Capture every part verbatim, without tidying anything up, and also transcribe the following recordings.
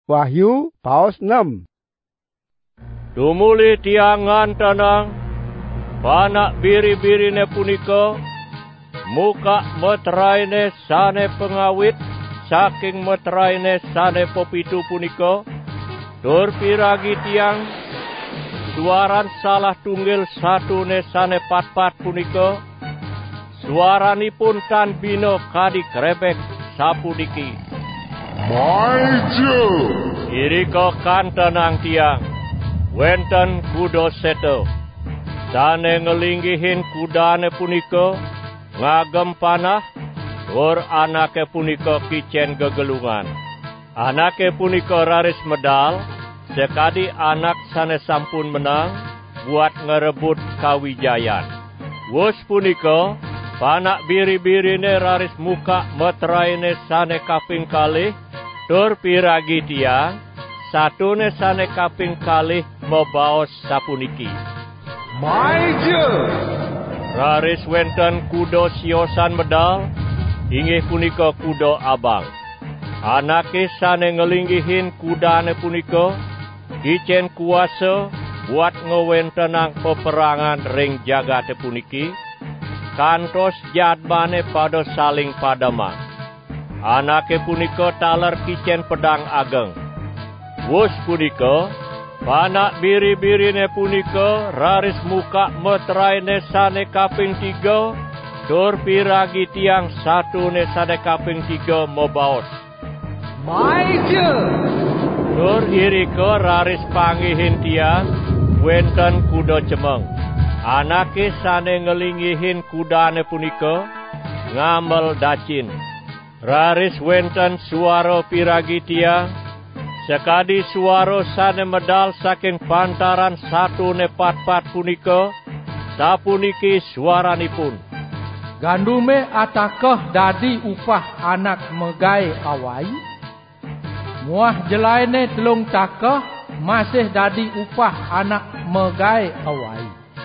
Wahyu paus enam. Tumuli tiang ngantanang, panak biri-birine punika, muka meteraine sane pengawit, saking meteraine sane pepitu punika, tur piragi tiang, suaran salah tunggil satune sane pat-pat punika, suaranipun tan bino kadi krebek sapuniki. Maju! Irika kantenang tiang, wenten kuda seto, sane ngelinggihin kudane punika, ngagem panah, tur anake punika kicen gegelungan. Anake punika raris medal, sekadi anak sane sampun menang, buat ngerebut kawijayan. Wus punika, panak biri-birine raris muka meteraine sane kaping kalih, tur piragi tiang, satune sane kaping kalih mebaos sapuniki. Maju! Raris wenten kuda siosan medal, inggih punika kuda abang. Anake sane ngelinggihin kudane punika, kicen kuasa buat ngewentenang peperangan ring jagate puniki, kantos jadmane pada saling padamang. Anake punika taler kicen pedang ageng. Wus punika, panak biri-birine punika raris muka meteraine sane kaping tiga, tur piragi tiang satune sane kaping tiga mebaos. Maju! Tur irika raris panggihin tiang, wenten kuda cemeng. Anake sane ngelinggihin kudane punika, ngamel dacin. Raris wenten suara piragi tiang, sekadi suara sane medal saking pantaran satune pat-pat punika, sapuniki suaranipun. Gandume atakah dadi upah anak megai awai? Muah jelaine telung takah masih dadi upah anak megai awai.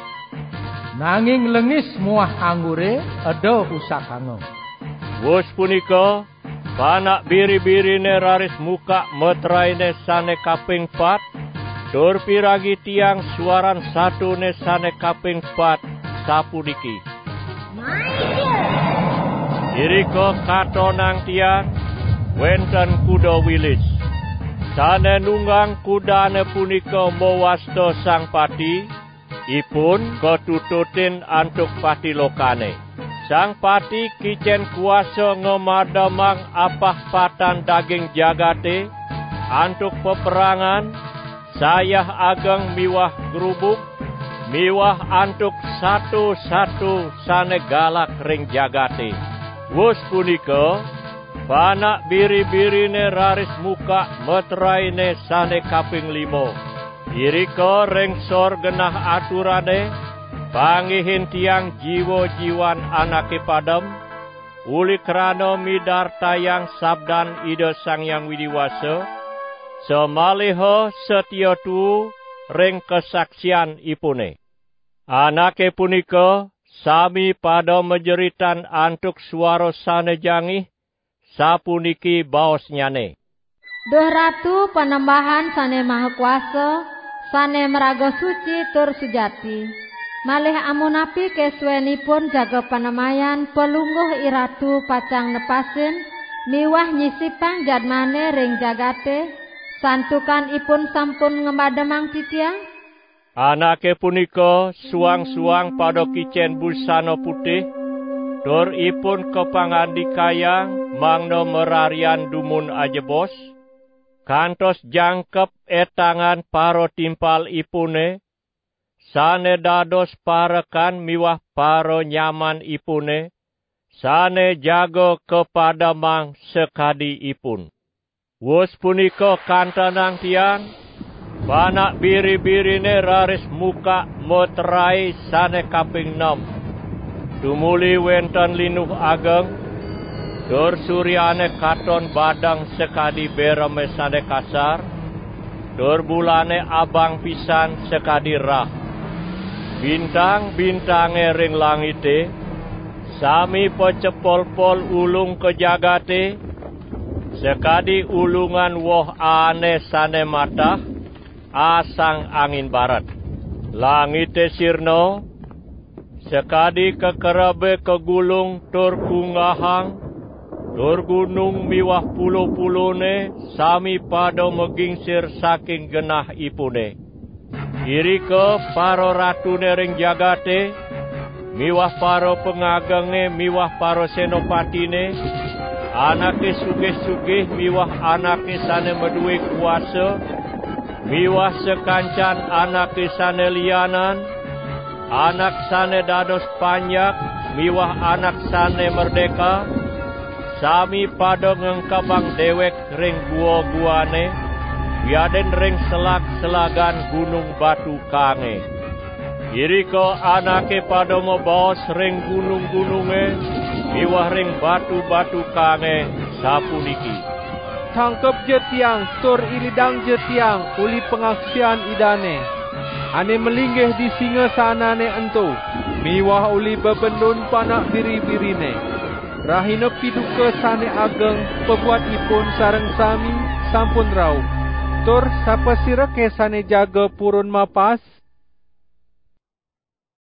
Nanging lengis muah anggure edo usakango. Wus punika, panak biri-birine raris muka meteraine sane kaping pat, tur piragi tiang suaran satune sane kaping pat, sapuniki. Irika katonang tiang, wenten kuda wilis. Sane nunggang kudane punika mewasta sang pati, ipun ketututin antuk pati lokane. Sang pati kicen kuasa ngemadamang apah patan daging jagate, antuk peperangan, sayah ageng miwah gerubuk, miwah antuk satu-satu sane galak ring jagate. Wus punika, panak biri-birine raris muka meteraine sane kaping limo. Irika rengsor genah aturane, panggihin tiang jiwa-jiwan anake padam, uli krana midar tayang sabdan Ida Sang Hyang Widiwasa, semaliha setia tu ring kesaksian ipune. Anake punika sami pada menjeritan antuk suara sane jangih, sapuniki baos nyane. Duh Ratu Panembahan sane Maha Kuasa, sane meraga suci tur sujati. Malih amunapi kesuwenipun jaga panemayan pelungguh iratu pacang nepasin, miwah nyisipang jadmane ring jagate, santukan ipun sampun ngemademang titiang. Anake punika suang-suang pada kicen busana putih, tur ipun kepangandikayang mangno merarian dumun ajebos, kantos jangkep etangan paro timpal ipune, sane dados parekan miwah paro nyaman ipune, sane jago kepadamang sekadi ipun. Wus punika kantenang tiang, panak biri-birine raris muka meterai sane kaping enam. Tumuli wenten linuh ageng, tur suryane katon badang sekadi bereme sane kasar, tur bulane abang pisan sekadi rah. Bintang-bintange ring langite, sami pecepol-pol ulung ke jagate, Sekadi ulungan woh ane sane matah, asang angin barat. Langite sirno, sekadi kekerabe kegulung tur kungahang, tur gunung miwah pulo-pulone sami pado megingsir saking genah ipune. Irike paro ratune ring jagate, miwah paro pengagenge miwah paro senopatine, anake sugih-sugih miwah anake sane meduwe kuasa, miwah sekancan anake sane lianan, anak sane dados panjak, miwah anak sane merdeka, sami pada ngengkabang dewek ring gua-guane, wiaden ring selag-selagan gunung batu kange. Iriko anake pada mobos ring gunung-gununge, miwah ring batu-batu kange sapuniki. Tangkep je tiang, tur ilidang je tiang, uli pengaksian idane. Ane melinggih di singa sanane ento, miwah uli bebendun panak biri-birine. Rahina piduka sane ageng, pebuat ipun sareng sami, sampun rau. Tur sapa sira ke sane jaga purun mapas,